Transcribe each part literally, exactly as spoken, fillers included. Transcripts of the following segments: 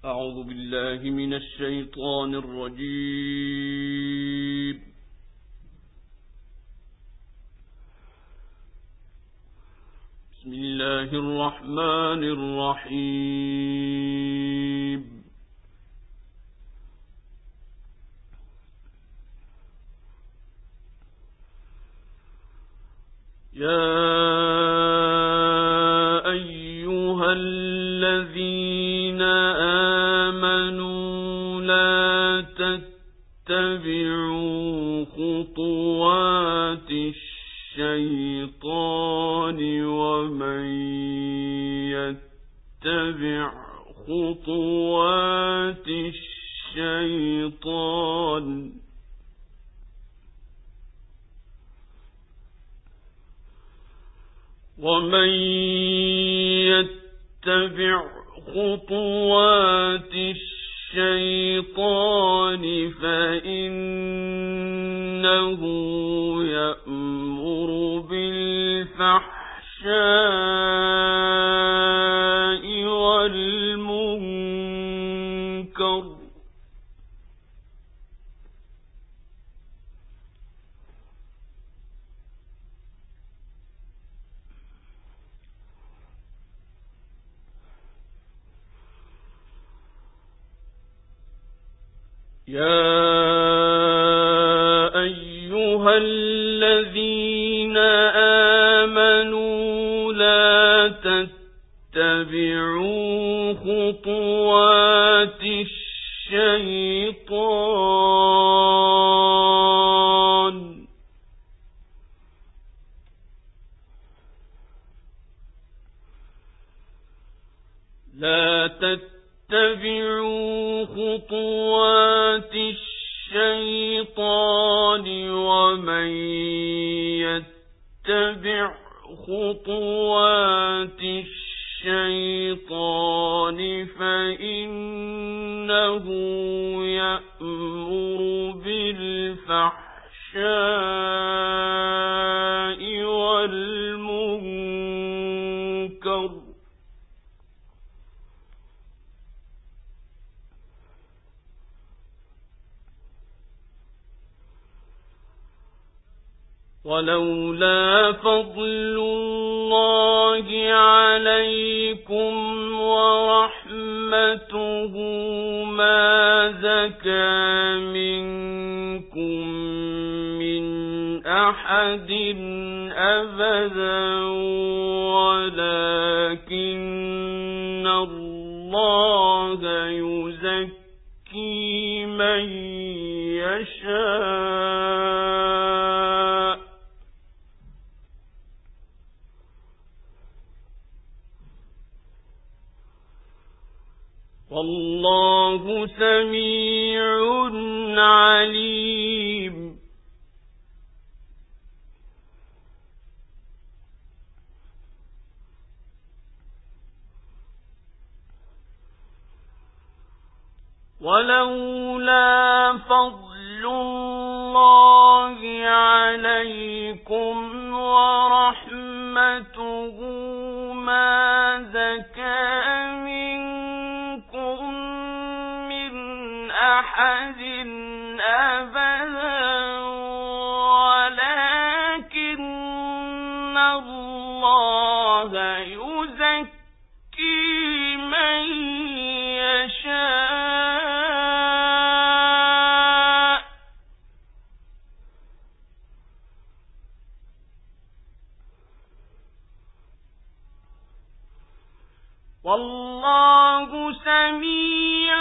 أعوذ بالله من الشيطان الرجيم. بسم الله الرحمن الرحيم. يا أيها الذين آمنوا لا تتبعوا خطوات الشيطان ومن يتبع خطوات الشيطان ومن يتبع خطوات الشيطان فإنه يأمر بالفحشاء والمنكر يا أيها الذين آمنوا لا تتبعوا خطوات الشيطان لا تتبعوا خطوات الشيطان ومن يتبع خطوات الشيطان فإنه يأمر بالفحشاء والمنكر ولولا فضل الله عليكم ورحمته ما زكى منكم من أحد أبدا ولكن الله يزكي من يشاء والله سميع عليم. ولولا فضل الله عليكم ورحمته ما زكى منكم من أحد أبدا ولكن الله يزكي من يشاء والله سميع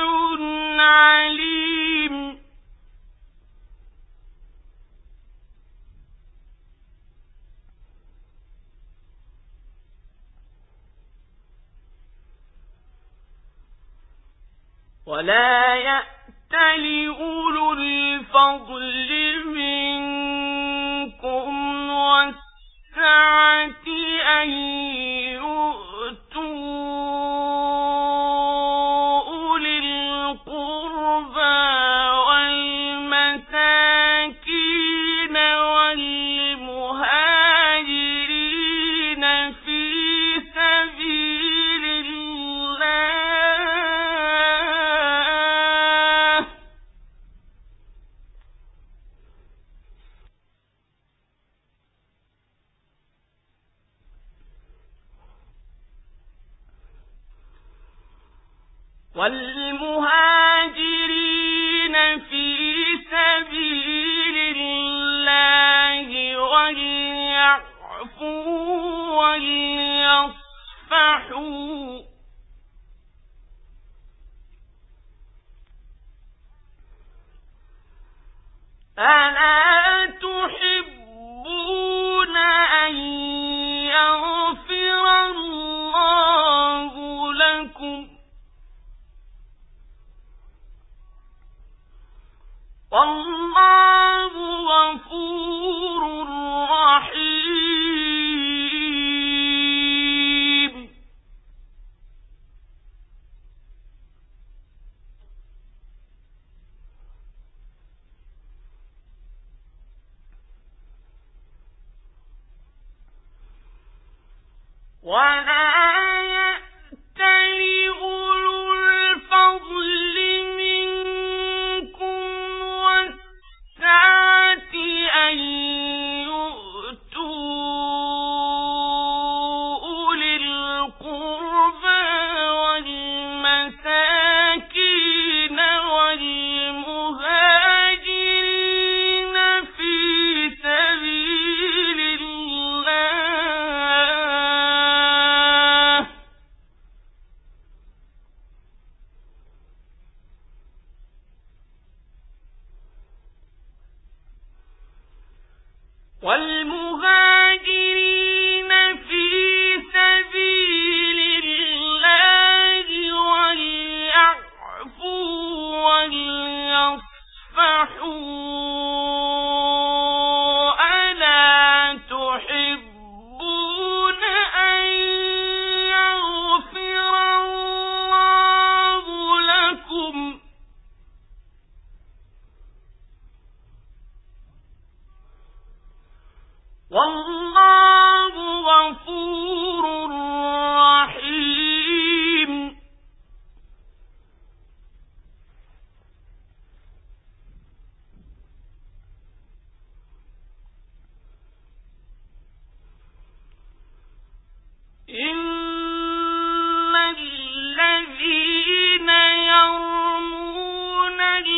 عليم. ولا يأتل أولو الفضل منكم والسعة أن يؤتوا أولي القربى والمساكين والمهاجرين في سبيل الله والمهاجرين في سبيل الله وليعفوا وليصفحوا ألا تحبون أن يغفر الله لكم والله غفور رحيم. ولا يأتل أولو الفضل منكم والسعة أن يؤتوا أولي القربى والمساكين والمهاجرين في سبيل الله والمهاجرين في سبيل الله وليعفوا وليصفحوا ألا تحبون أن يغفر الله لكم والله غفور رحيم. إن الذين يرمون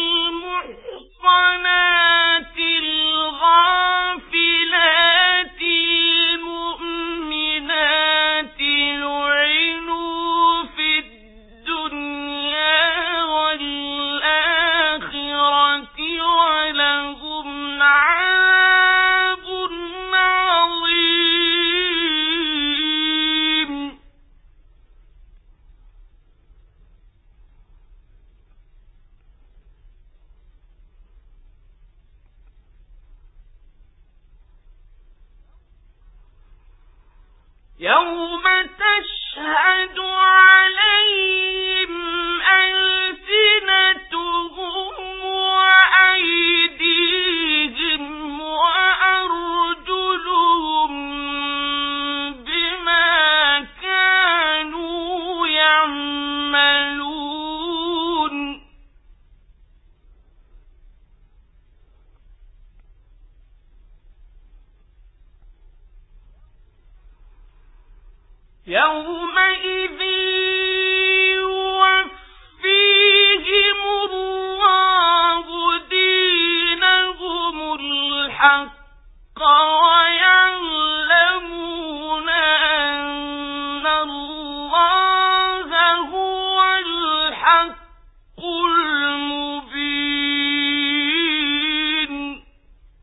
المحصنات الغافلات المؤمنات لعنوا في الدنيا والآخرة ولهم عذاب عظيم. يوم تشهد عليهم ألسنتهم وأيديهم وأرجلهم بما كانوا يعملون. يومئذ يوفيهم الله دينهم الحق ويعلمون أن الله هو الحق المبين.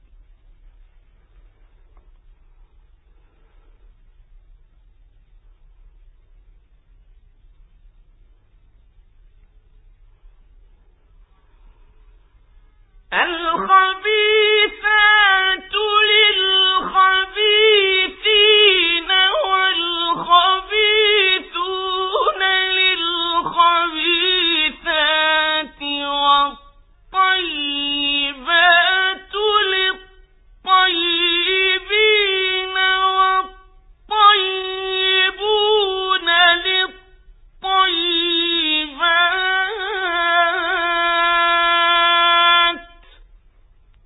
الخبيثات للخبيثين والخبيثون للخبيثات والطيبات للطيبين والطيبون للطيبات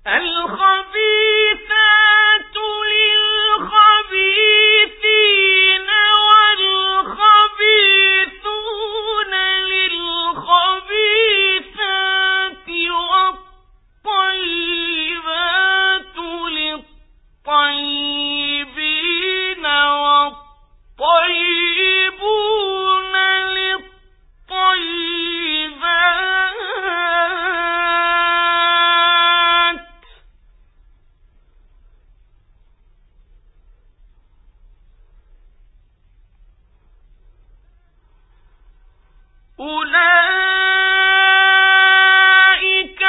الخبيثات للخبيثين والخبيثون للخبيثات والطيبات للطيبين والطيبون للطيبات أولئك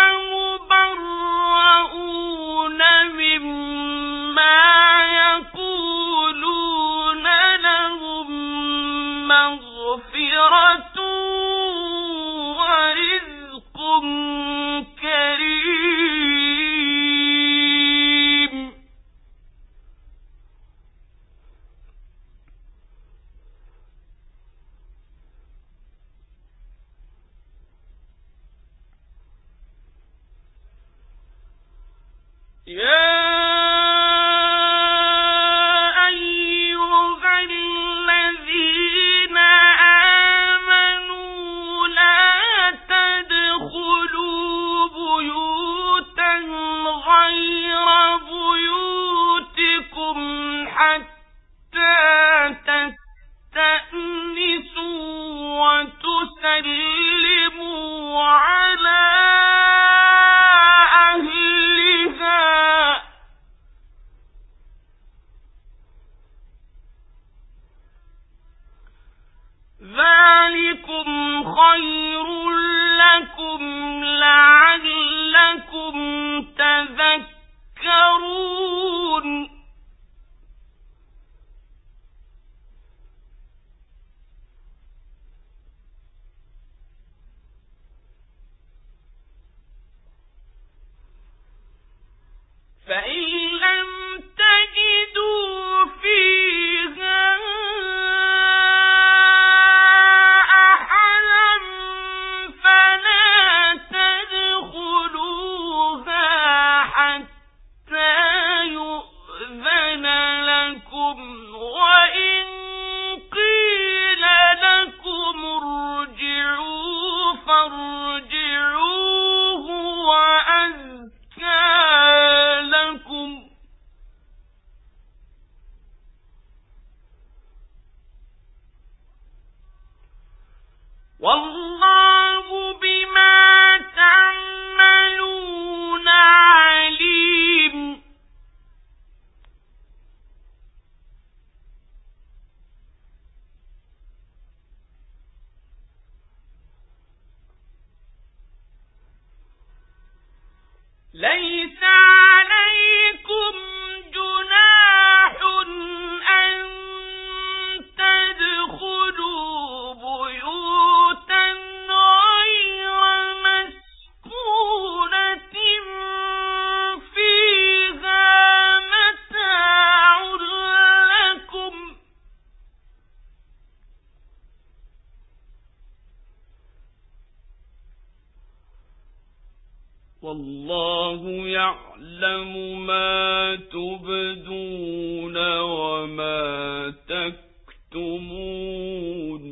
مبرؤون مما يقولون لهم مغفرة ورزق كريم. يا أيها الذين آمنوا لا تدخلوا بيوتا غير بيوتكم حتى تستأنسوا وتسلموا على أهلها. ذلكم خير لكم لعلكم تذكرون. فإن لم تجدوا فيها أحدا فلا تدخلوها حتى يؤذن لكم، وإن قيل لكم ارجعوا فارجعوا هو أزكى لكم. والله بما تعملون عليم. ليس عليكم جناح أن تدخلوا بيوتا غير مسكونة فيها متاع لكم، والله يعلم ما تبدون وما تكتمون.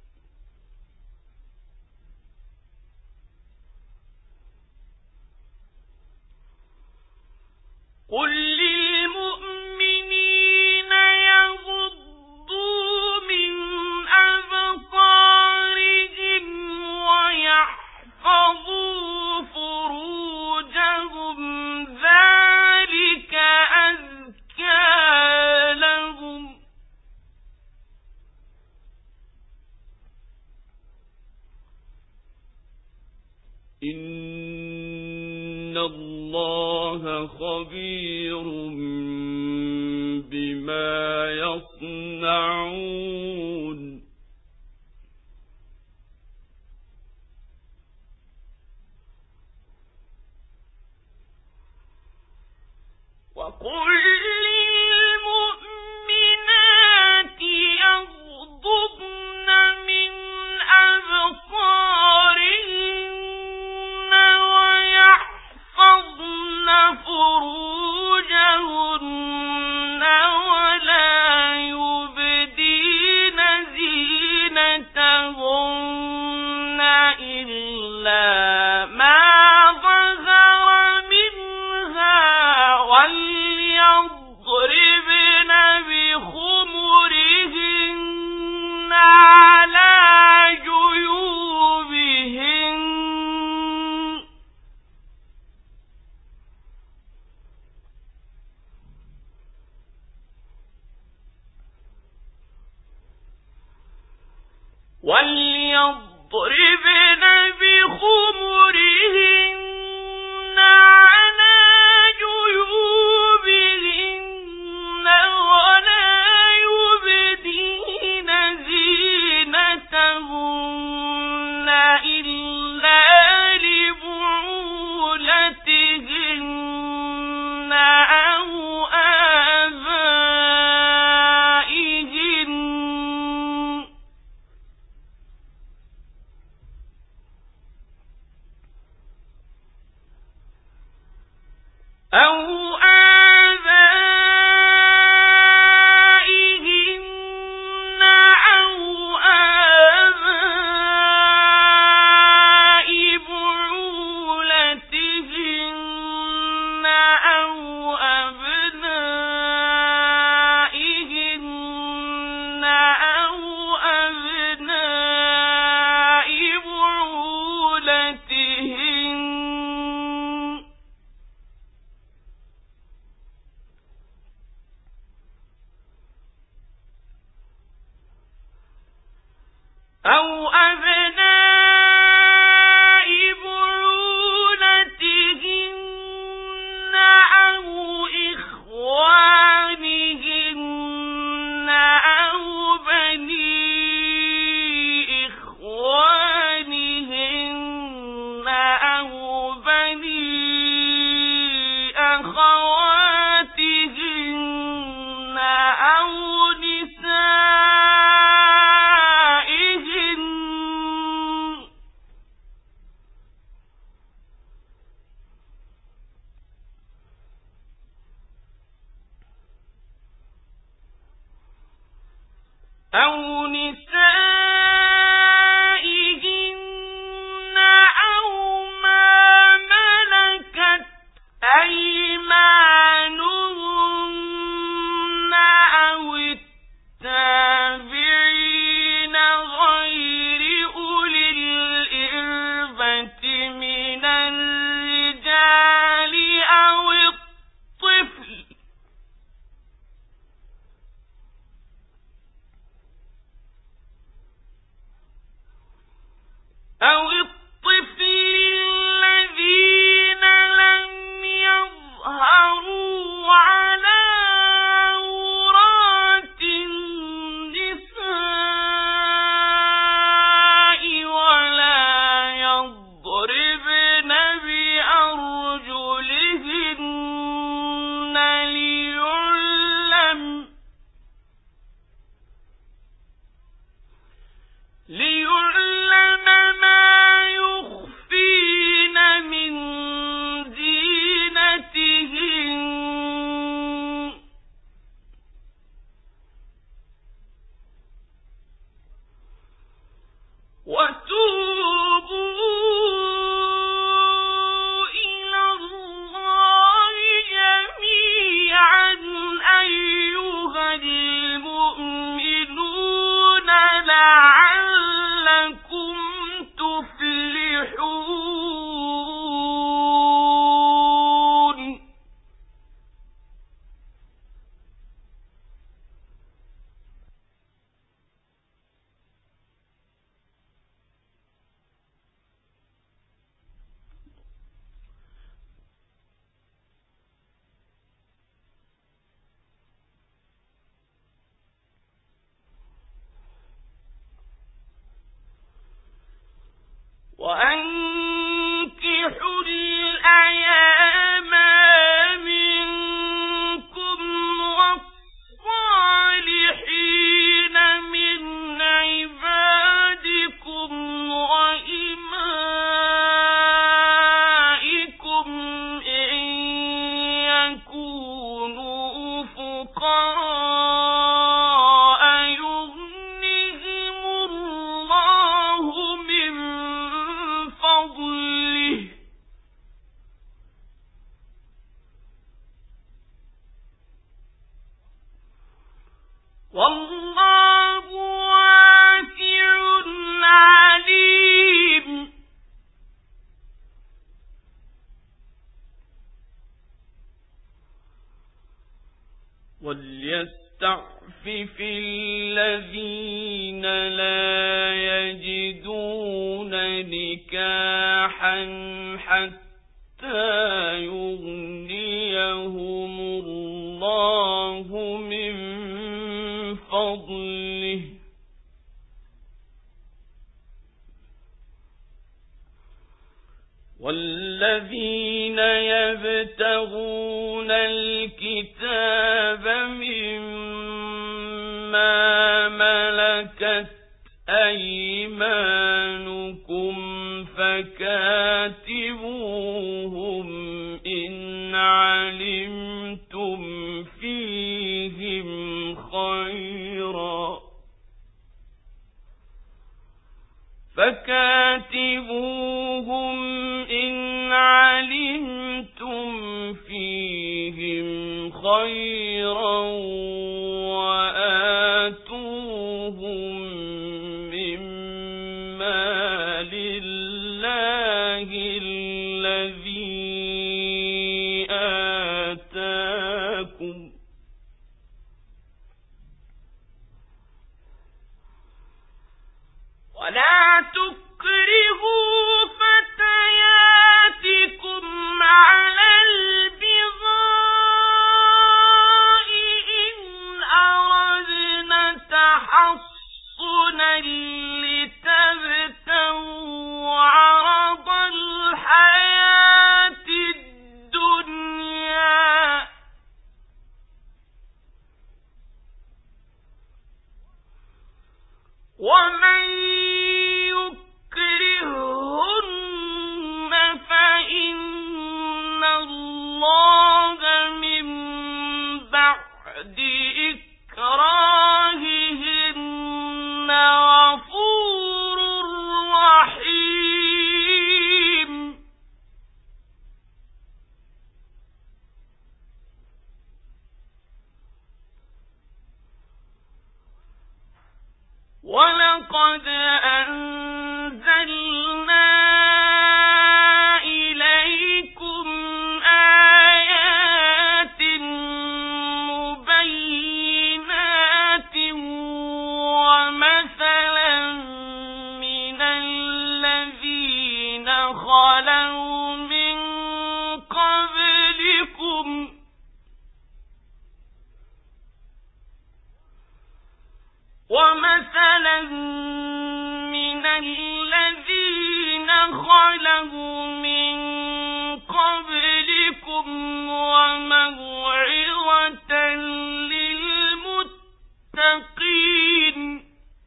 قل للمؤمنين يغضوا من أبصارهم ويحفظوا فروجهم ذلك أزكى لهم. إن الله خبير بما يصنعون. وقل للمؤمنات يغضضن من أبصارهن ويحفظن وليضربن بخمرهن على جيوبهن ولا يبدين زينتهن إلا لبعولتهن أو آبائهن أو آبائهن أو آباء بعولتهن أو أبنائهن أو أبناء بعولتهن أو أبناء بعولتهن أو إخوانهن أو بني إخوانهن أو بني أخواتهن أو نسائهن أو نسائهن أو ما ملكت أيمانهن أو التابعين غير أولي الإربة من الرجال أو الطفل أو الطفل الذين لم يظهروا على عورات النساء ولا يضربن بأرجلهن ليعلم ليعلم ما يخفين من زينتهن وتوبوا إلى الله جميعا أيها المؤمنون لعلكم تفلحون. وأنكحوا الأيام منكم والصالحين من عبادكم وإمائكم إن يكونوا فقراء يغنهم الله من فضله والله واسع عليم. وليستعفف الذين لا يجدون صلاحا حتى يغنيهم الله من فضله والذين يبتغون الكتاب مما ملكت أيمانكم فكاتبوهم إن علمتم فيهم خيرا فكاتبوهم إن علمتم فيهم خيرا وآتوهم مما لله الذي آتاكم ولا تكرهوا فتياتكم على البغاء إن أردنا تحصنا لتبتغوا عرض الحياة الدنيا ومن يكرهن فإن الله من بعد إكراههن غفور رحيم ولقد أنزلنا إليكم آيات مبينات ومثلا من الذين خلوا من قبلكم ومثلا من الذين خلوا من قبلكم وموعظة للمتقين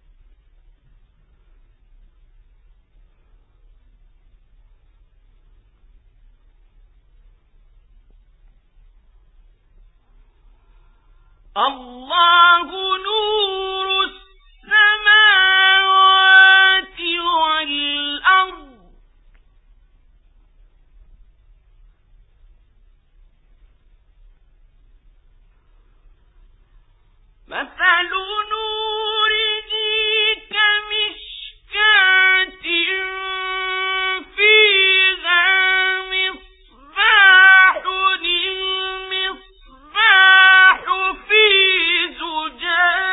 الله نور السماوات والأرض مثل نوره كمشكاة فيها مصباح المصباح في زجاجة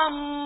الله